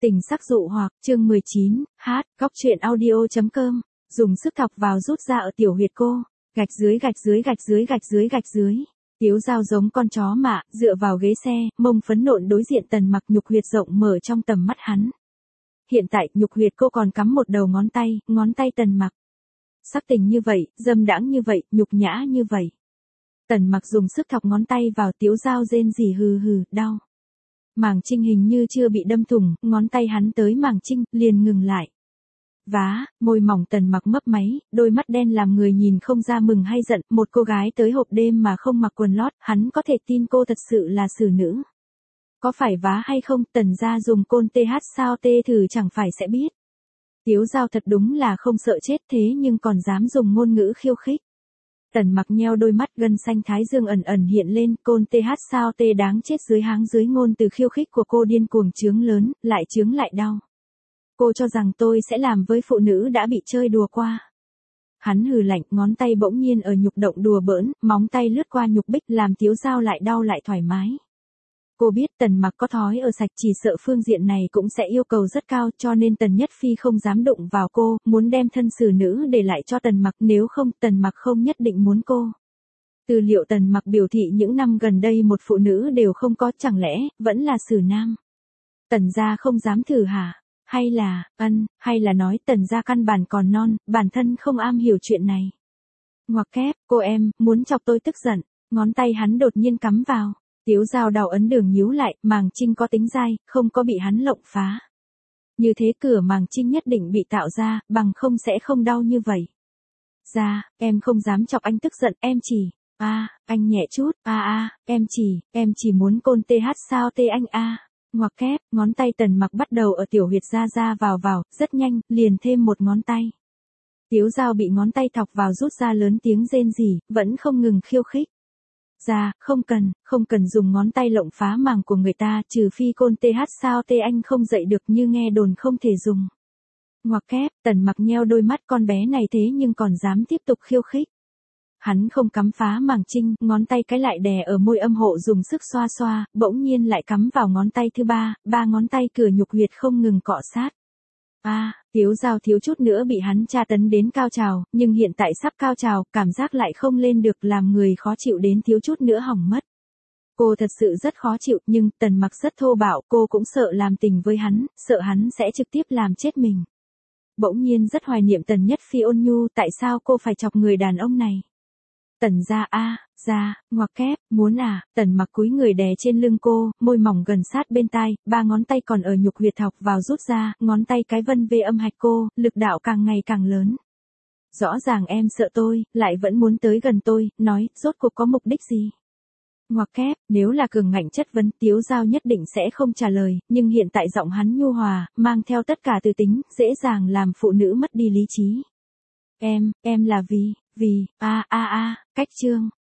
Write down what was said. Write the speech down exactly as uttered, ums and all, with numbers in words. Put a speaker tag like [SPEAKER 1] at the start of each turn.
[SPEAKER 1] Tình sắc dụ hoặc, chương mười chín, hát, góc truyện audio.com, dùng sức thọc vào rút ra ở tiểu huyệt cô, gạch dưới gạch dưới gạch dưới gạch dưới gạch dưới. Tiếu Dao giống con chó mạ, dựa vào ghế xe, mông phấn nộn đối diện Tần Mặc nhục huyệt rộng mở trong tầm mắt hắn. Hiện tại, nhục huyệt cô còn cắm một đầu ngón tay, ngón tay Tần Mặc. Sắc tình như vậy, dâm đãng như vậy, nhục nhã như vậy. Tần Mặc dùng sức thọc ngón tay vào Tiếu Dao rên rỉ hừ hừ, đau. Màng trinh hình như chưa bị đâm thủng, ngón tay hắn tới màng trinh, liền ngừng lại. Vá, môi mỏng Tần Mặc mấp máy, đôi mắt đen làm người nhìn không ra mừng hay giận, một cô gái tới hộp đêm mà không mặc quần lót, hắn có thể tin cô thật sự là xử nữ. Có phải vá hay không, Tần gia dùng côn tê hát sao tê thử chẳng phải sẽ biết. Tiếu Dao thật đúng là không sợ chết thế nhưng còn dám dùng ngôn ngữ khiêu khích. Tần Mặc nheo đôi mắt, gân xanh thái dương ẩn ẩn hiện lên, côn tê hát sao tê đáng chết dưới háng dưới ngôn từ khiêu khích của cô điên cuồng chướng lớn, lại chướng lại đau. Cô cho rằng tôi sẽ làm với phụ nữ đã bị chơi đùa qua. Hắn hừ lạnh, ngón tay bỗng nhiên ở nhục động đùa bỡn, móng tay lướt qua nhục bích làm Tiếu Dao lại đau lại thoải mái. Cô biết Tần Mặc có thói ở sạch, chỉ sợ phương diện này cũng sẽ yêu cầu rất cao, cho nên Tần Nhất Phi không dám đụng vào cô, muốn đem thân xử nữ để lại cho Tần Mặc, nếu không Tần Mặc không nhất định muốn cô. Tư liệu Tần Mặc biểu thị những năm gần đây một phụ nữ đều không có, chẳng lẽ vẫn là xử nam. Tần gia không dám thử hả? Hay là, ân, hay là nói Tần gia căn bản còn non, bản thân không am hiểu chuyện này. Ngoặc kép, cô em, muốn chọc tôi tức giận, ngón tay hắn đột nhiên cắm vào. Tiếu Dao đau ấn đường nhíu lại, màng trinh có tính dai, không có bị hắn lộng phá. Như thế cửa màng trinh nhất định bị tạo ra, bằng không sẽ không đau như vậy. Ra, em không dám chọc anh tức giận, em chỉ, a, à, anh nhẹ chút, a à, a, à, em chỉ, em chỉ muốn côn tê hát sao tê anh a. À. Ngoặc kép, ngón tay Tần Mặc bắt đầu ở tiểu huyệt ra ra vào vào, rất nhanh, liền thêm một ngón tay. Tiếu Dao bị ngón tay thọc vào rút ra lớn tiếng rên rỉ, vẫn không ngừng khiêu khích. Ra, không cần, không cần dùng ngón tay lộng phá màng của người ta, trừ phi côn tê hát sao tê anh không dậy được như nghe đồn không thể dùng. Ngoặc kép, Tần Mặc nheo đôi mắt, con bé này thế nhưng còn dám tiếp tục khiêu khích. Hắn không cắm phá màng trinh, ngón tay cái lại đè ở môi âm hộ dùng sức xoa xoa, bỗng nhiên lại cắm vào ngón tay thứ ba, ba ngón tay cửa nhục huyệt không ngừng cọ sát. A, à, Tiếu Dao thiếu chút nữa bị hắn tra tấn đến cao trào, nhưng hiện tại sắp cao trào, cảm giác lại không lên được làm người khó chịu đến thiếu chút nữa hỏng mất. Cô thật sự rất khó chịu, nhưng Tần Mặc rất thô bạo, cô cũng sợ làm tình với hắn, sợ hắn sẽ trực tiếp làm chết mình. Bỗng nhiên rất hoài niệm Tần Nhất Phi ôn nhu, tại sao cô phải chọc người đàn ông này? Tần gia a, à, ra, ngoặc kép, muốn à, Tần Mặc cúi người đè trên lưng cô, môi mỏng gần sát bên tai, ba ngón tay còn ở nhục huyệt thọc vào rút ra, ngón tay cái vân về âm hạch cô, lực đạo càng ngày càng lớn. Rõ ràng em sợ tôi, lại vẫn muốn tới gần tôi, nói, rốt cuộc có mục đích gì? Ngoặc kép, nếu là cường ngạnh chất vấn, Tiếu Dao nhất định sẽ không trả lời, nhưng hiện tại giọng hắn nhu hòa, mang theo tất cả từ tính, dễ dàng làm phụ nữ mất đi lý trí. Em, em là vì, vì, a a a, cách chương.